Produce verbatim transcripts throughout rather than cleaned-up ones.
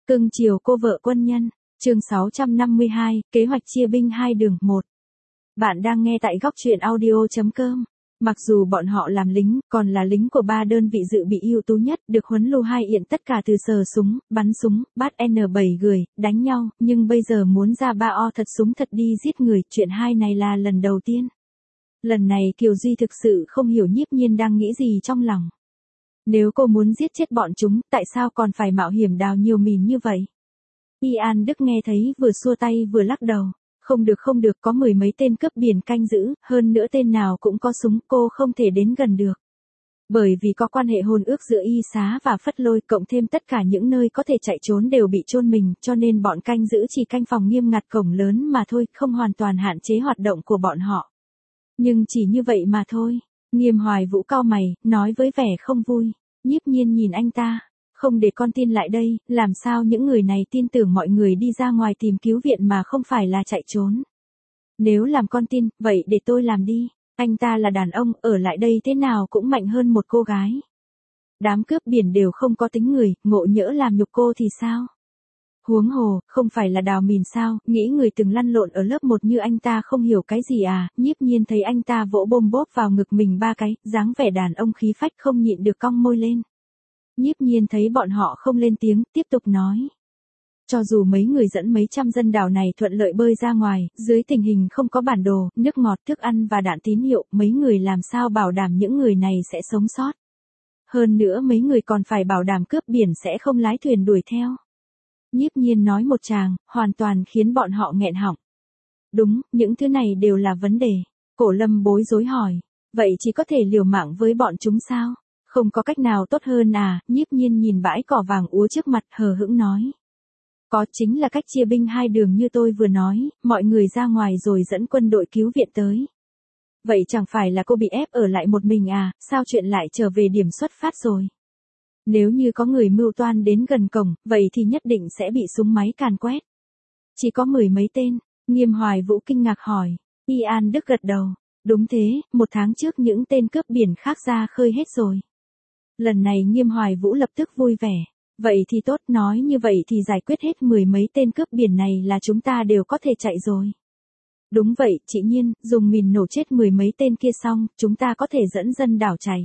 Cưng chiều cô vợ quân nhân. Chương sáu trăm năm mươi hai, kế hoạch chia binh hai đường một. Bạn đang nghe tại góc truyện audio chấm com. Mặc dù bọn họ làm lính, còn là lính của ba đơn vị dự bị ưu tú nhất, được huấn lù hai yện tất cả từ sờ súng, bắn súng, bắt N bảy gửi, đánh nhau, nhưng bây giờ muốn ra ba o thật súng thật đi giết người, chuyện hai này là lần đầu tiên. Lần này Kiều Duy thực sự không hiểu Nhiếp Nhiên đang nghĩ gì trong lòng. Nếu cô muốn giết chết bọn chúng, tại sao còn phải mạo hiểm đào nhiều mìn như vậy? Y An Đức nghe thấy vừa xua tay vừa lắc đầu. Không được không được, có mười mấy tên cướp biển canh giữ, hơn nữa tên nào cũng có súng, cô không thể đến gần được. Bởi vì có quan hệ hôn ước giữa Y Xá và Phất Lôi, cộng thêm tất cả những nơi có thể chạy trốn đều bị chôn mình, cho nên bọn canh giữ chỉ canh phòng nghiêm ngặt cổng lớn mà thôi, không hoàn toàn hạn chế hoạt động của bọn họ. Nhưng chỉ như vậy mà thôi. Nghiêm Hoài Vũ cau mày, nói với vẻ không vui. Nhiếp Nhiên nhìn anh ta. Không để con tin lại đây, làm sao những người này tin tưởng mọi người đi ra ngoài tìm cứu viện mà không phải là chạy trốn. Nếu làm con tin, vậy để tôi làm đi. Anh ta là đàn ông, ở lại đây thế nào cũng mạnh hơn một cô gái. Đám cướp biển đều không có tính người, ngộ nhỡ làm nhục cô thì sao? Huống hồ, không phải là đào mìn sao, nghĩ người từng lăn lộn ở lớp một như anh ta không hiểu cái gì à, Nhiếp Nhiên thấy anh ta vỗ bôm bốp vào ngực mình ba cái, dáng vẻ đàn ông khí phách không nhịn được cong môi lên. Nhiếp Nhiên thấy bọn họ không lên tiếng, tiếp tục nói. Cho dù mấy người dẫn mấy trăm dân đảo này thuận lợi bơi ra ngoài, dưới tình hình không có bản đồ, nước ngọt, thức ăn và đạn tín hiệu, mấy người làm sao bảo đảm những người này sẽ sống sót. Hơn nữa mấy người còn phải bảo đảm cướp biển sẽ không lái thuyền đuổi theo. Nhiếp Nhiên nói một tràng, hoàn toàn khiến bọn họ nghẹn họng. Đúng, những thứ này đều là vấn đề. Cổ Lâm bối rối hỏi. Vậy chỉ có thể liều mạng với bọn chúng sao? Không có cách nào tốt hơn à? Nhiếp Nhiên nhìn bãi cỏ vàng úa trước mặt, hờ hững nói. Có, chính là cách chia binh hai đường như tôi vừa nói, mọi người ra ngoài rồi dẫn quân đội cứu viện tới. Vậy chẳng phải là cô bị ép ở lại một mình à, sao chuyện lại trở về điểm xuất phát rồi? Nếu như có người mưu toan đến gần cổng, vậy thì nhất định sẽ bị súng máy càn quét. Chỉ có mười mấy tên, Nghiêm Hoài Vũ kinh ngạc hỏi. Y An Đức gật đầu. Đúng thế, một tháng trước những tên cướp biển khác ra khơi hết rồi. Lần này Nghiêm Hoài Vũ lập tức vui vẻ. Vậy thì tốt, nói như vậy thì giải quyết hết mười mấy tên cướp biển này là chúng ta đều có thể chạy rồi. Đúng vậy, chị Nhiên, dùng mìn nổ chết mười mấy tên kia xong, chúng ta có thể dẫn dân đảo chạy.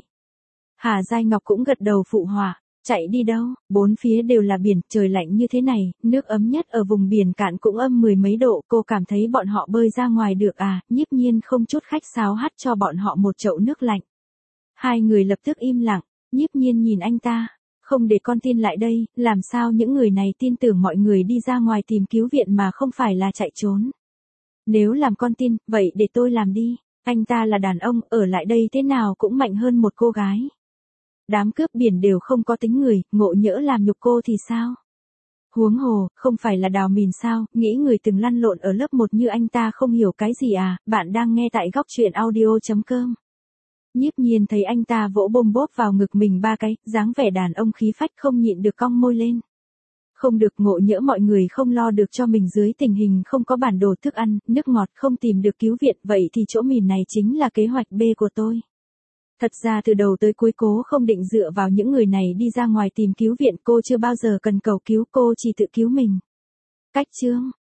Hà Giai Ngọc cũng gật đầu phụ họa. Chạy đi đâu, bốn phía đều là biển, trời lạnh như thế này, nước ấm nhất ở vùng biển cạn cũng âm mười mấy độ, cô cảm thấy bọn họ bơi ra ngoài được à? Nhiếp Nhiên không chút khách sáo hắt cho bọn họ một chậu nước lạnh. Hai người lập tức im lặng, Nhiếp Nhiên nhìn anh ta, không để con tin lại đây, làm sao những người này tin tưởng mọi người đi ra ngoài tìm cứu viện mà không phải là chạy trốn. Nếu làm con tin, vậy để tôi làm đi, anh ta là đàn ông, ở lại đây thế nào cũng mạnh hơn một cô gái. Đám cướp biển đều không có tính người, ngộ nhỡ làm nhục cô thì sao? Huống hồ, không phải là đào mìn sao, nghĩ người từng lăn lộn ở lớp một như anh ta không hiểu cái gì à, bạn đang nghe tại góc truyện audio chấm com. Nhiếp Nhiên thấy anh ta vỗ bôm bốp vào ngực mình ba cái, dáng vẻ đàn ông khí phách không nhịn được cong môi lên. Không được, ngộ nhỡ mọi người không lo được cho mình dưới tình hình không có bản đồ thức ăn, nước ngọt, không tìm được cứu viện, vậy thì chỗ mìn này chính là kế hoạch B của tôi. Thật ra từ đầu tới cuối cố không định dựa vào những người này đi ra ngoài tìm cứu viện, cô chưa bao giờ cần cầu cứu, cô chỉ tự cứu mình. Cách chương,